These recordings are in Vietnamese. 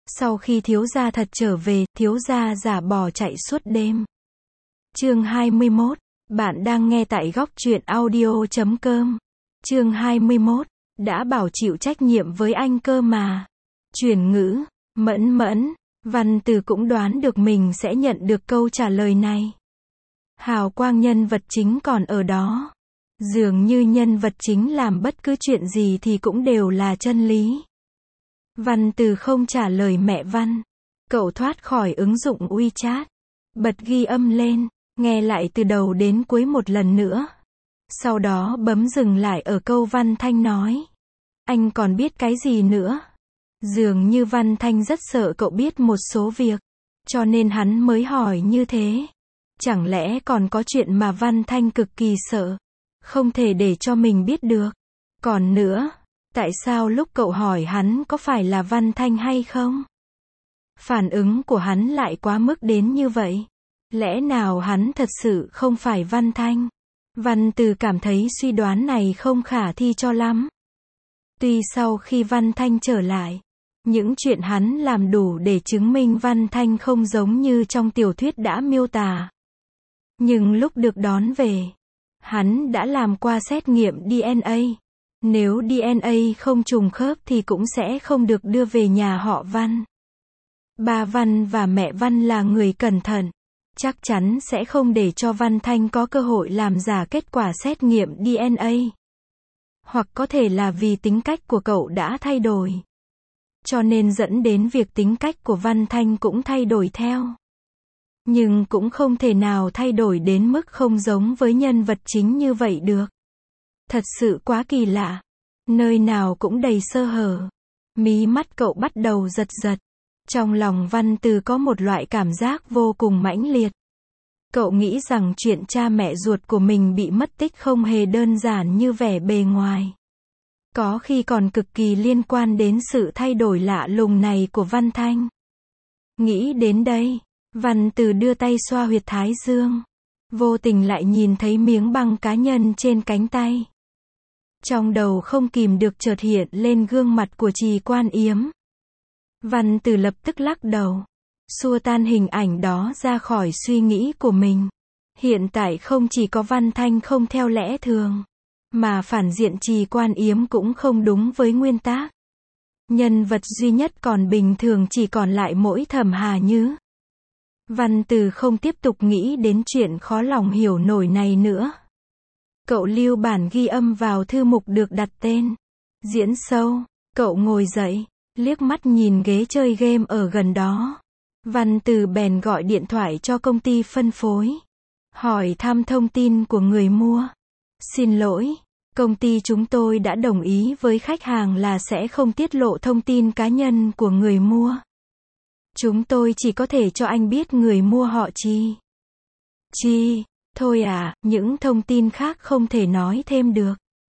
Sau khi thiếu gia thật trở về, thiếu gia giả bỏ chạy suốt đêm. Chương 21. Bạn đang nghe tại góc truyện audio.com. Chương 21. Đã bảo chịu trách nhiệm với anh cơ mà. Chuyển ngữ. Mẫn. Văn Từ cũng đoán được mình sẽ nhận được câu trả lời này. Hào quang nhân vật chính còn ở đó. Dường như nhân vật chính làm bất cứ chuyện gì thì cũng đều là chân lý. Văn Từ không trả lời mẹ Văn. Cậu thoát khỏi ứng dụng WeChat. Bật ghi âm lên, nghe lại từ đầu đến cuối một lần nữa. Sau đó bấm dừng lại ở câu Văn Thanh nói. Anh còn biết cái gì nữa? Dường như Văn Thanh rất sợ cậu biết một số việc, cho nên hắn mới hỏi như thế. Chẳng lẽ còn có chuyện mà Văn Thanh cực kỳ sợ, không thể để cho mình biết được. Còn nữa, tại sao lúc cậu hỏi hắn có phải là Văn Thanh hay không? Phản ứng của hắn lại quá mức đến như vậy. Lẽ nào hắn thật sự không phải Văn Thanh? Văn Từ cảm thấy suy đoán này không khả thi cho lắm. Tuy sau khi Văn Thanh trở lại, những chuyện hắn làm đủ để chứng minh Văn Thanh không giống như trong tiểu thuyết đã miêu tả. Nhưng lúc được đón về, hắn đã làm qua xét nghiệm DNA. Nếu DNA không trùng khớp thì cũng sẽ không được đưa về nhà họ Văn. Ba Văn và mẹ Văn là người cẩn thận, chắc chắn sẽ không để cho Văn Thanh có cơ hội làm giả kết quả xét nghiệm DNA. Hoặc có thể là vì tính cách của cậu đã thay đổi, cho nên dẫn đến việc tính cách của Văn Thanh cũng thay đổi theo. Nhưng cũng không thể nào thay đổi đến mức không giống với nhân vật chính như vậy được. Thật sự quá kỳ lạ. Nơi nào cũng đầy sơ hở. Mí mắt cậu bắt đầu giật giật. Trong lòng Văn Từ có một loại cảm giác vô cùng mãnh liệt. Cậu nghĩ rằng chuyện cha mẹ ruột của mình bị mất tích không hề đơn giản như vẻ bề ngoài. Có khi còn cực kỳ liên quan đến sự thay đổi lạ lùng này của Văn Thanh. Nghĩ đến đây, Văn Từ đưa tay xoa huyệt thái dương. Vô tình lại nhìn thấy miếng băng cá nhân trên cánh tay. Trong đầu không kìm được chợt hiện lên gương mặt của Trì Quan Yếm. Văn Từ lập tức lắc đầu, xua tan hình ảnh đó ra khỏi suy nghĩ của mình. Hiện tại không chỉ có Văn Thanh không theo lẽ thường, mà phản diện Trì Quan Yếm cũng không đúng với nguyên tắc. Nhân vật duy nhất còn bình thường chỉ còn lại mỗi Thẩm Hà Như. Văn Từ không tiếp tục nghĩ đến chuyện khó lòng hiểu nổi này nữa. Cậu lưu bản ghi âm vào thư mục được đặt tên Diễn Sâu. Cậu ngồi dậy, liếc mắt nhìn ghế chơi game ở gần đó. Văn Từ bèn gọi điện thoại cho công ty phân phối, hỏi thăm thông tin của người mua. Xin lỗi, công ty chúng tôi đã đồng ý với khách hàng là sẽ không tiết lộ thông tin cá nhân của người mua. Chúng tôi chỉ có thể cho anh biết người mua họ Chi. Chi, thôi à, những thông tin khác không thể nói thêm được.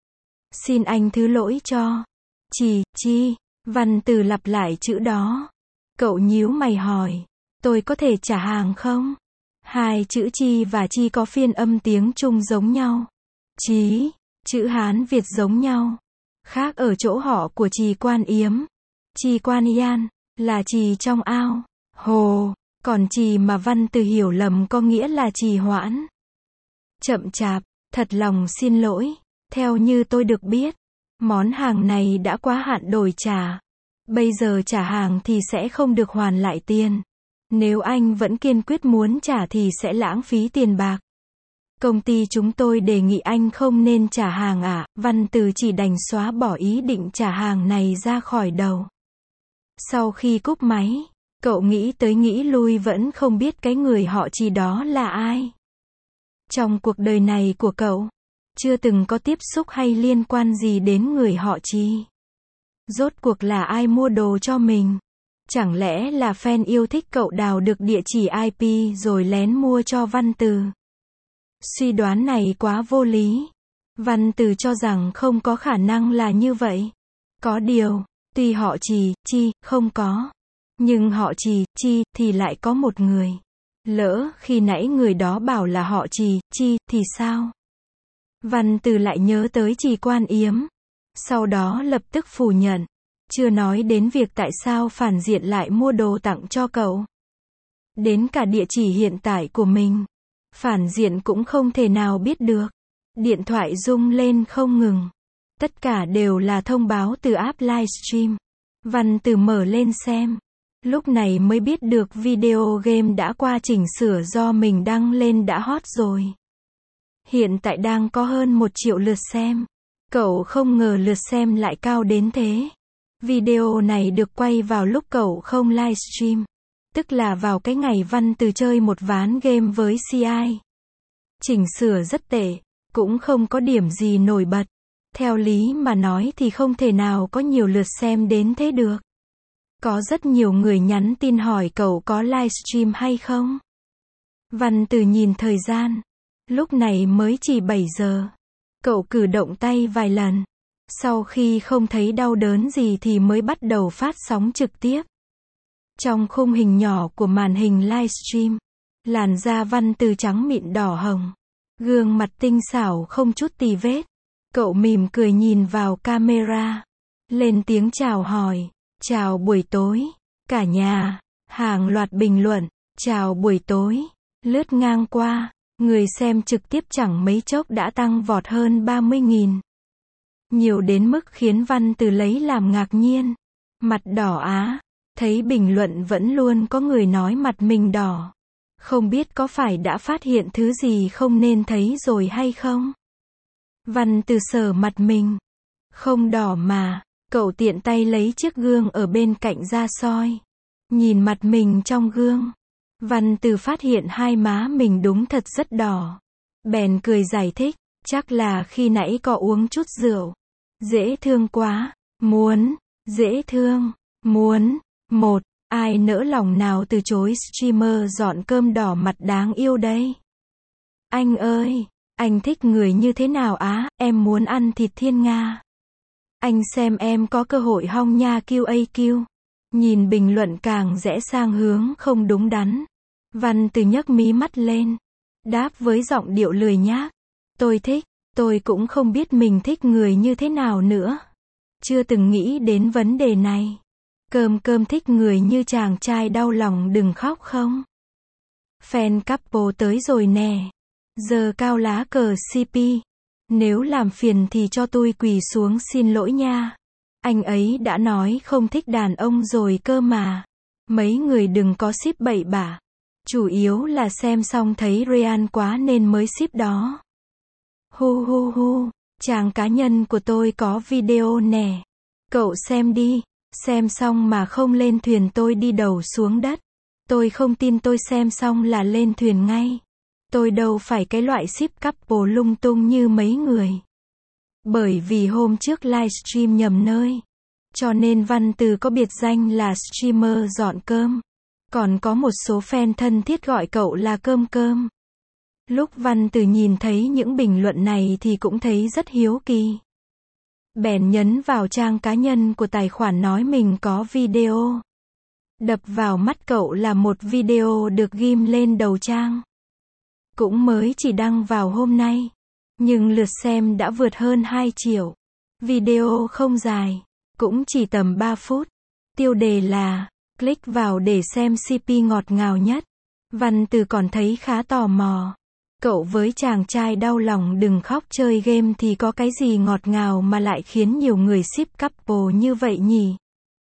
Xin anh thứ lỗi cho. Chi, Văn Từ lặp lại chữ đó. Cậu nhíu mày hỏi, tôi có thể trả hàng không? Hai chữ Chi và Chi có phiên âm tiếng Trung giống nhau. Chí, chữ Hán Việt giống nhau. Khác ở chỗ họ của Trì Quan Yếm. Trì Quan Yan, là Trì trong ao, hồ, còn Trì mà Văn Từ hiểu lầm có nghĩa là Trì Hoãn. Chậm chạp, thật lòng xin lỗi, theo như tôi được biết, món hàng này đã quá hạn đổi trả. Bây giờ trả hàng thì sẽ không được hoàn lại tiền. Nếu anh vẫn kiên quyết muốn trả thì sẽ lãng phí tiền bạc. Công ty chúng tôi đề nghị anh không nên trả hàng ạ. Văn Từ chỉ đành xóa bỏ ý định trả hàng này ra khỏi đầu. Sau khi cúp máy, cậu nghĩ tới nghĩ lui vẫn không biết cái người họ Trì đó là ai. Trong cuộc đời này của cậu, chưa từng có tiếp xúc hay liên quan gì đến người họ Trì. Rốt cuộc là ai mua đồ cho mình? Chẳng lẽ là fan yêu thích cậu đào được địa chỉ IP rồi lén mua cho Văn Từ? Suy đoán này quá vô lý. Văn Từ cho rằng không có khả năng là như vậy. Có điều, tuy họ Chi, không có, nhưng họ Chi, thì lại có một người. Lỡ khi nãy người đó bảo là họ Chi, thì sao? Văn Từ lại nhớ tới Trì Quan Yếm. Sau đó lập tức phủ nhận. Chưa nói đến việc tại sao phản diện lại mua đồ tặng cho cậu. Đến cả địa chỉ hiện tại của mình, phản diện cũng không thể nào biết được. Điện thoại rung lên không ngừng. Tất cả đều là thông báo từ app livestream. Văn Từ mở lên xem. Lúc này mới biết được video game đã qua chỉnh sửa do mình đăng lên đã hot rồi. Hiện tại đang có hơn 1 triệu lượt xem. Cậu không ngờ lượt xem lại cao đến thế. Video này được quay vào lúc cậu không livestream. Tức là vào cái ngày Văn Từ chơi một ván game với CI. Chỉnh sửa rất tệ, cũng không có điểm gì nổi bật. Theo lý mà nói thì không thể nào có nhiều lượt xem đến thế được. Có rất nhiều người nhắn tin hỏi cậu có livestream hay không. Văn Từ nhìn thời gian. Lúc này mới chỉ 7 giờ. Cậu cử động tay vài lần. Sau khi không thấy đau đớn gì thì mới bắt đầu phát sóng trực tiếp. Trong khung hình nhỏ của màn hình livestream, làn da Văn Từ trắng mịn đỏ hồng. Gương mặt tinh xảo không chút tì vết. Cậu mỉm cười nhìn vào camera. Lên tiếng chào hỏi. Chào buổi tối, cả nhà. Hàng loạt bình luận. Chào buổi tối. Lướt ngang qua. Người xem trực tiếp chẳng mấy chốc đã tăng vọt hơn 30.000. Nhiều đến mức khiến Văn Từ lấy làm ngạc nhiên. Mặt đỏ á. Thấy bình luận vẫn luôn có người nói mặt mình đỏ. Không biết có phải đã phát hiện thứ gì không nên thấy rồi hay không? Văn Từ sờ mặt mình. Không đỏ mà. Cậu tiện tay lấy chiếc gương ở bên cạnh ra soi. Nhìn mặt mình trong gương. Văn Từ phát hiện hai má mình đúng thật rất đỏ. Bèn cười giải thích. Chắc là khi nãy có uống chút rượu. Dễ thương quá. Muốn. Dễ thương. Muốn. Một. Ai nỡ lòng nào từ chối streamer dọn cơm đỏ mặt đáng yêu đây? Anh ơi, anh thích người như thế nào á? Em muốn ăn thịt thiên nga. Anh xem em có cơ hội hong nha QAQ. Nhìn bình luận càng rẽ sang hướng không đúng đắn. Văn Từ nhấc mí mắt lên. Đáp với giọng điệu lười nhác. Tôi thích, tôi cũng không biết mình thích người như thế nào nữa. Chưa từng nghĩ đến vấn đề này. Cơm thích người như chàng trai đau lòng đừng khóc không? Fan couple tới rồi nè. Giờ cao lá cờ CP. Nếu làm phiền thì cho tôi quỳ xuống xin lỗi nha. Anh ấy đã nói không thích đàn ông rồi cơ mà. Mấy người đừng có ship bậy bạ. Chủ yếu là xem xong thấy real quá nên mới ship đó. Hu hu hu. Chàng cá nhân của tôi có video nè. Cậu xem đi. Xem xong mà không lên thuyền tôi đi đầu xuống đất. Tôi không tin tôi xem xong là lên thuyền ngay. Tôi đâu phải cái loại ship couple lung tung như mấy người. Bởi vì hôm trước livestream nhầm nơi. Cho nên Văn Từ có biệt danh là streamer dọn cơm. Còn có một số fan thân thiết gọi cậu là cơm. Lúc Văn Từ nhìn thấy những bình luận này thì cũng thấy rất hiếu kỳ. Bèn nhấn vào trang cá nhân của tài khoản nói mình có video. Đập vào mắt cậu là một video được ghim lên đầu trang. Cũng mới chỉ đăng vào hôm nay. Nhưng lượt xem đã vượt hơn 2 triệu. Video không dài. Cũng chỉ tầm 3 phút. Tiêu đề là click vào để xem CP ngọt ngào nhất. Văn Từ còn thấy khá tò mò. Cậu với chàng trai đau lòng đừng khóc chơi game thì có cái gì ngọt ngào mà lại khiến nhiều người ship couple như vậy nhỉ?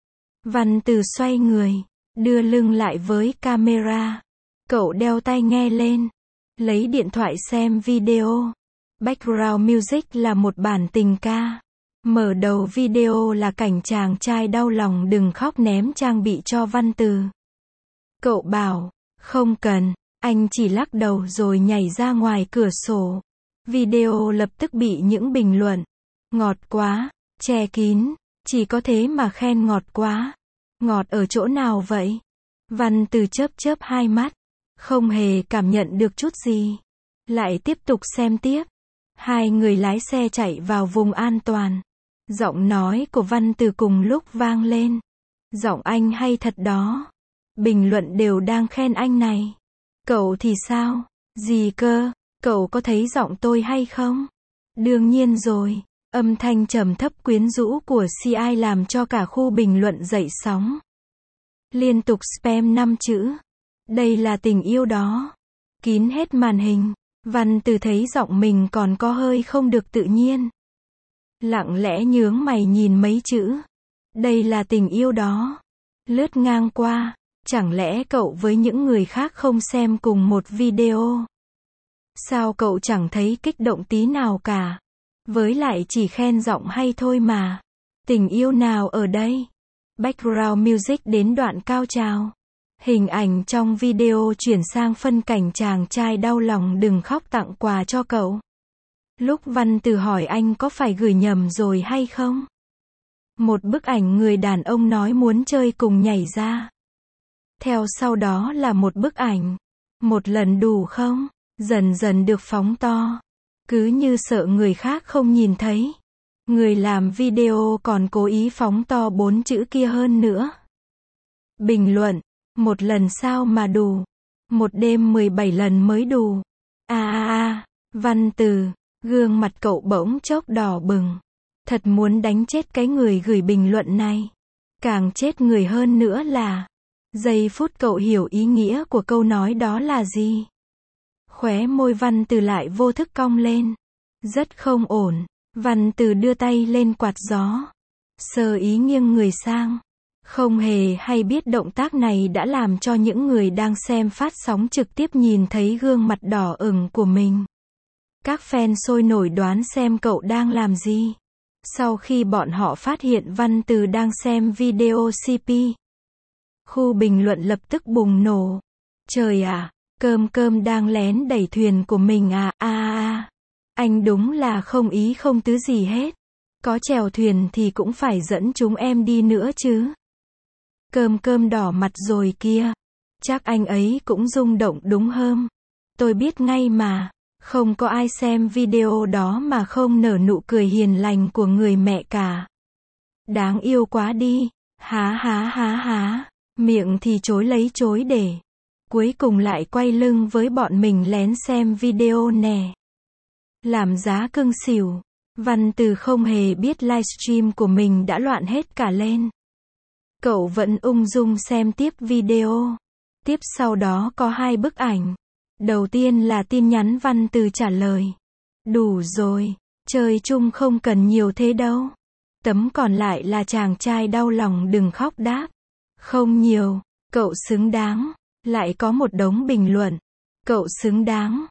Văn Từ xoay người, đưa lưng lại với camera. Cậu đeo tai nghe lên, lấy điện thoại xem video. Background music là một bản tình ca. Mở đầu video là cảnh chàng trai đau lòng đừng khóc ném trang bị cho Văn Từ. Cậu bảo, không cần. Anh chỉ lắc đầu rồi nhảy ra ngoài cửa sổ. Video lập tức bị những bình luận. Ngọt quá, che kín, chỉ có thế mà khen ngọt quá. Ngọt ở chỗ nào vậy? Văn Từ chớp hai mắt. Không hề cảm nhận được chút gì. Lại tiếp tục xem tiếp. Hai người lái xe chạy vào vùng an toàn. Giọng nói của Văn Từ cùng lúc vang lên. Giọng anh hay thật đó. Bình luận đều đang khen anh này. Cậu thì sao? Gì cơ? Cậu có thấy giọng tôi hay không? Đương nhiên rồi. Âm thanh trầm thấp quyến rũ của CI làm cho cả khu bình luận dậy sóng. Liên tục spam 5 chữ. Đây là tình yêu đó. Kín hết màn hình. Văn Từ thấy giọng mình còn có hơi không được tự nhiên. Lặng lẽ nhướng mày nhìn mấy chữ. Đây là tình yêu đó. Lướt ngang qua. Chẳng lẽ cậu với những người khác không xem cùng một video? Sao cậu chẳng thấy kích động tí nào cả? Với lại chỉ khen giọng hay thôi mà. Tình yêu nào ở đây? Background music đến đoạn cao trào. Hình ảnh trong video chuyển sang phân cảnh chàng trai đau lòng đừng khóc tặng quà cho cậu. Lúc Văn Từ hỏi anh có phải gửi nhầm rồi hay không? Một bức ảnh người đàn ông nói muốn chơi cùng nhảy ra. Theo sau đó là một bức ảnh. Một lần đủ không? Dần dần được phóng to. Cứ như sợ người khác không nhìn thấy. Người làm video còn cố ý phóng to 4 chữ kia hơn nữa. Bình luận. Một lần sao mà đủ? Một đêm 17 lần mới đủ. Văn Từ. Gương mặt cậu bỗng chốc đỏ bừng. Thật muốn đánh chết cái người gửi bình luận này. Càng chết người hơn nữa là giây phút cậu hiểu ý nghĩa của câu nói đó là gì. Khóe môi Văn Từ lại vô thức cong lên. Rất không ổn. Văn Từ đưa tay lên quạt gió. Sơ ý nghiêng người sang. Không hề hay biết động tác này đã làm cho những người đang xem phát sóng trực tiếp nhìn thấy gương mặt đỏ ửng của mình. Các fan sôi nổi đoán xem cậu đang làm gì. Sau khi bọn họ phát hiện Văn Từ đang xem video CP, khu bình luận lập tức bùng nổ. Trời ạ, cơm đang lén đẩy thuyền của mình à. Anh đúng là không ý không tứ gì hết. Có chèo thuyền thì cũng phải dẫn chúng em đi nữa chứ. Cơm đỏ mặt rồi kia. Chắc anh ấy cũng rung động đúng không? Tôi biết ngay mà. Không có ai xem video đó mà không nở nụ cười hiền lành của người mẹ cả. Đáng yêu quá đi. Há. Miệng thì chối lấy chối để. Cuối cùng lại quay lưng với bọn mình lén xem video nè. Làm giá cưng xỉu. Văn Từ không hề biết livestream của mình đã loạn hết cả lên. Cậu vẫn ung dung xem tiếp video. Tiếp sau đó có 2 bức ảnh. Đầu tiên là tin nhắn Văn Từ trả lời. Đủ rồi, chơi chung không cần nhiều thế đâu. Tấm còn lại là chàng trai đau lòng đừng khóc đáp. Không nhiều, cậu xứng đáng. Lại có một đống bình luận. Cậu xứng đáng.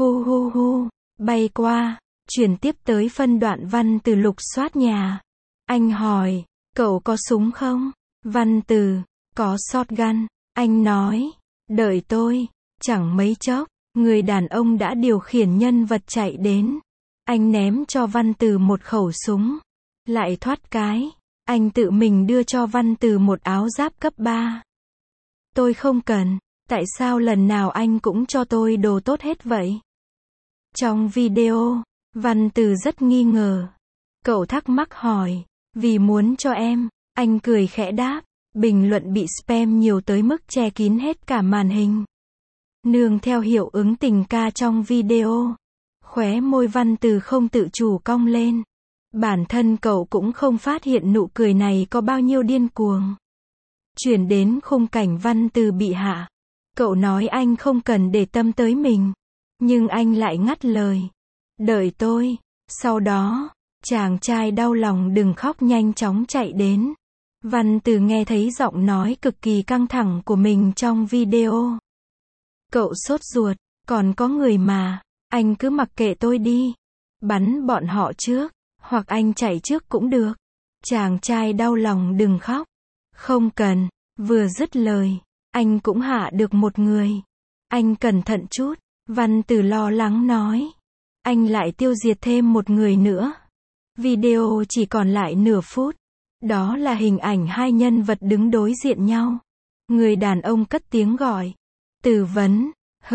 Hu. Bay qua. Chuyển tiếp tới phân đoạn Văn Từ lục soát nhà. Anh hỏi, cậu có súng không? Văn Từ, có shotgun. Anh nói, đợi tôi. Chẳng mấy chốc, người đàn ông đã điều khiển nhân vật chạy đến. Anh ném cho Văn Từ một khẩu súng. Lại thoát cái. Anh tự mình đưa cho Văn Từ một áo giáp cấp 3. Tôi không cần. Tại sao lần nào anh cũng cho tôi đồ tốt hết vậy? Trong video, Văn Từ rất nghi ngờ. Cậu thắc mắc hỏi. Vì muốn cho em. Anh cười khẽ đáp. Bình luận bị spam nhiều tới mức che kín hết cả màn hình. Nương theo hiệu ứng tình ca trong video. Khóe môi Văn Từ không tự chủ cong lên. Bản thân cậu cũng không phát hiện nụ cười này có bao nhiêu điên cuồng. Chuyển đến khung cảnh Văn Từ bị hạ. Cậu nói anh không cần để tâm tới mình. Nhưng anh lại ngắt lời. Đợi tôi. Sau đó, chàng trai đau lòng đừng khóc nhanh chóng chạy đến. Văn Từ nghe thấy giọng nói cực kỳ căng thẳng của mình trong video. Cậu sốt ruột, còn có người mà, anh cứ mặc kệ tôi đi. Bắn bọn họ trước, hoặc anh chạy trước cũng được. Chàng trai đau lòng đừng khóc. Không cần, vừa dứt lời, anh cũng hạ được một người. Anh cẩn thận chút, Văn Từ lo lắng nói. Anh lại tiêu diệt thêm một người nữa. Video chỉ còn lại nửa phút. Đó là hình ảnh 2 nhân vật đứng đối diện nhau. Người đàn ông cất tiếng gọi. Tư vấn.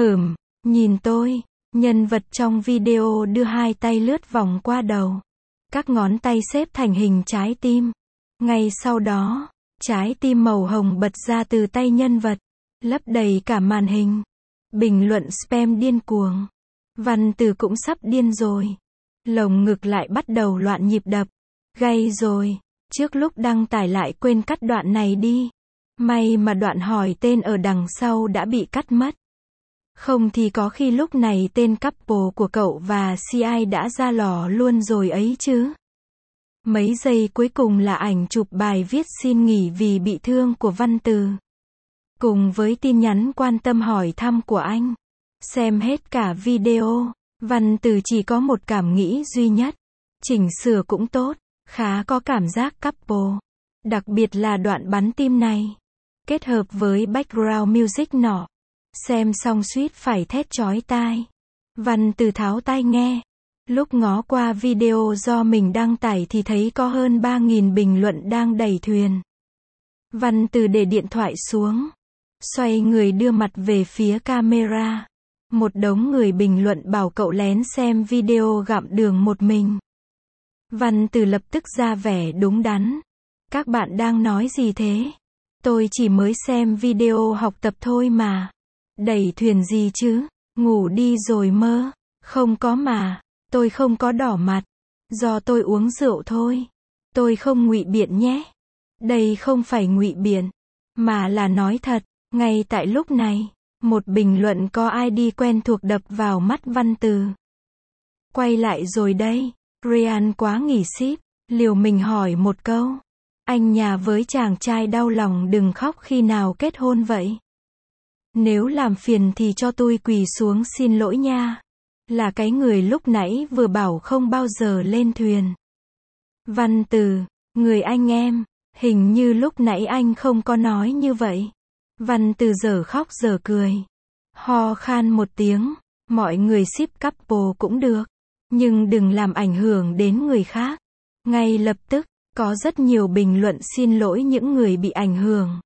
Nhìn tôi. Nhân vật trong video đưa 2 tay lướt vòng qua đầu. Các ngón tay xếp thành hình trái tim. Ngay sau đó, trái tim màu hồng bật ra từ tay nhân vật. Lấp đầy cả màn hình. Bình luận spam điên cuồng. Văn Từ cũng sắp điên rồi. Lồng ngực lại bắt đầu loạn nhịp đập. Gay rồi. Trước lúc đăng tải lại quên cắt đoạn này đi. May mà đoạn hỏi tên ở đằng sau đã bị cắt mất. Không thì có khi lúc này tên couple của cậu và CI đã ra lò luôn rồi ấy chứ. Mấy giây cuối cùng là ảnh chụp bài viết xin nghỉ vì bị thương của Văn Từ. Cùng với tin nhắn quan tâm hỏi thăm của anh. Xem hết cả video, Văn Từ chỉ có một cảm nghĩ duy nhất. Chỉnh sửa cũng tốt, khá có cảm giác couple. Đặc biệt là đoạn bắn tim này. Kết hợp với background music nọ. Xem xong suýt phải thét chói tai. Văn Từ tháo tai nghe. Lúc ngó qua video do mình đăng tải thì thấy có hơn 3.000 bình luận đang đẩy thuyền. Văn Từ để điện thoại xuống. Xoay người đưa mặt về phía camera. Một đống người bình luận bảo cậu lén xem video gặm đường một mình. Văn Từ lập tức ra vẻ đúng đắn. Các bạn đang nói gì thế? Tôi chỉ mới xem video học tập thôi mà. Đẩy thuyền gì chứ? Ngủ đi rồi mơ. Không có mà. Tôi không có đỏ mặt. Do tôi uống rượu thôi. Tôi không ngụy biện nhé. Đây không phải ngụy biện. Mà là nói thật. Ngay tại lúc này. Một bình luận có ID quen thuộc đập vào mắt Văn Từ. Quay lại rồi đây. Ryan quá nghỉ ship. Liều mình hỏi một câu. Anh nhà với chàng trai đau lòng đừng khóc khi nào kết hôn vậy. Nếu làm phiền thì cho tôi quỳ xuống xin lỗi nha. Là cái người lúc nãy vừa bảo không bao giờ lên thuyền. Văn Từ, người anh em, hình như lúc nãy anh không có nói như vậy. Văn Từ giờ khóc giờ cười. Ho khan một tiếng, mọi người ship couple cũng được. Nhưng đừng làm ảnh hưởng đến người khác. Ngay lập tức, có rất nhiều bình luận xin lỗi những người bị ảnh hưởng.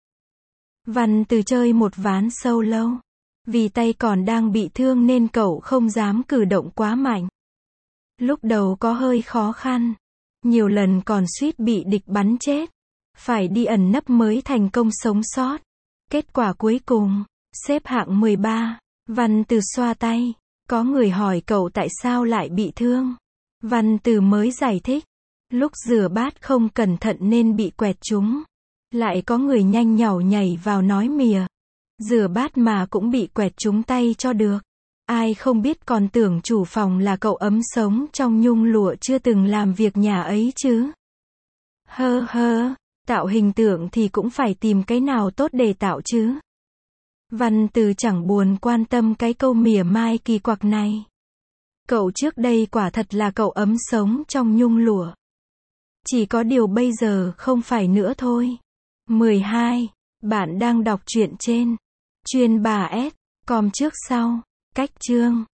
Văn Từ chơi một ván sâu lâu. Vì tay còn đang bị thương nên cậu không dám cử động quá mạnh. Lúc đầu có hơi khó khăn. Nhiều lần còn suýt bị địch bắn chết. Phải đi ẩn nấp mới thành công sống sót. Kết quả cuối cùng, xếp hạng 13. Văn Từ xoa tay. Có người hỏi cậu tại sao lại bị thương. Văn Từ mới giải thích. Lúc rửa bát không cẩn thận nên bị quẹt trúng. Lại có người nhanh nhảu nhảy vào nói mỉa. Rửa bát mà cũng bị quẹt trúng tay cho được. Ai không biết còn tưởng chủ phòng là cậu ấm sống trong nhung lụa chưa từng làm việc nhà ấy chứ. Hơ hơ, tạo hình tượng thì cũng phải tìm cái nào tốt để tạo chứ. Văn Từ chẳng buồn quan tâm cái câu mỉa mai kỳ quặc này. Cậu trước đây quả thật là cậu ấm sống trong nhung lụa. Chỉ có điều bây giờ không phải nữa thôi. 12. Bạn đang đọc truyện trên Chuyên bà S. Com trước sau. Cách chương